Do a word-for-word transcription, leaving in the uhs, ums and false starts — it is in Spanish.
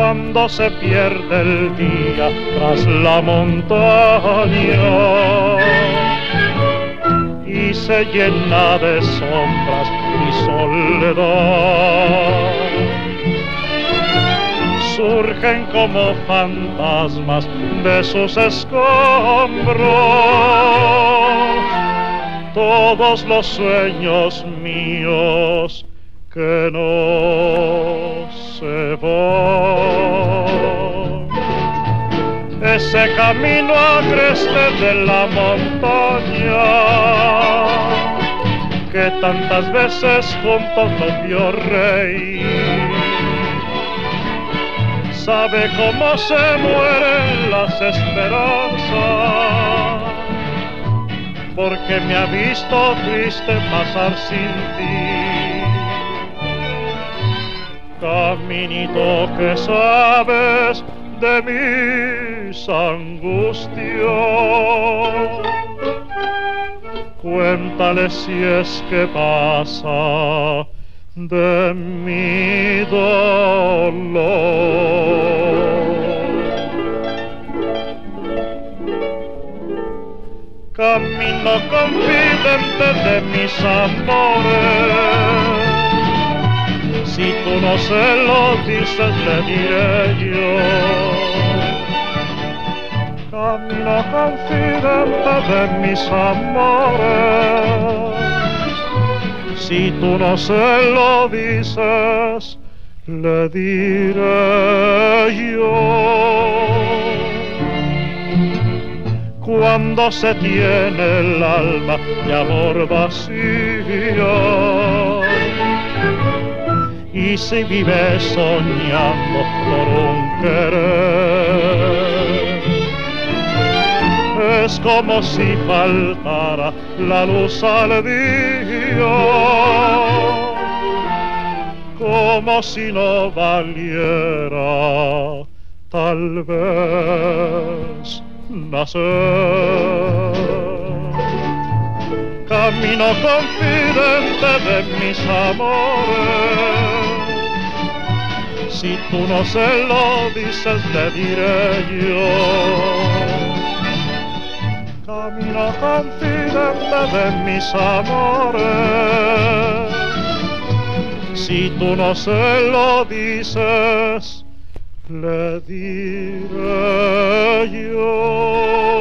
cuando se pierde el día tras la montaña y se llena de sombras mi soledad. Surgen como fantasmas de sus escombros todos los sueños míos que no se van. Ese camino agreste de la montaña que tantas veces juntos nos vio reír, sabe cómo se mueren las esperanzas, porque me ha visto triste pasar sin ti. Caminito que sabes de mis angustias, cuéntale si es que pasa de mi dolor. Camino confidente de mis amores, si tú no se lo dices le diré yo. Camino confidente de mis amores, si tú no se lo dices, le diré yo. Cuando se tiene el alma de amor vacía y se vive soñando por un querer, es como si faltara la luz al día, como si no valiera tal vez nacer. Camino confidente de mis amores, si tú no se lo dices le diré yo. Camino confidente de mis amores, si tú no se lo dices, le diré yo.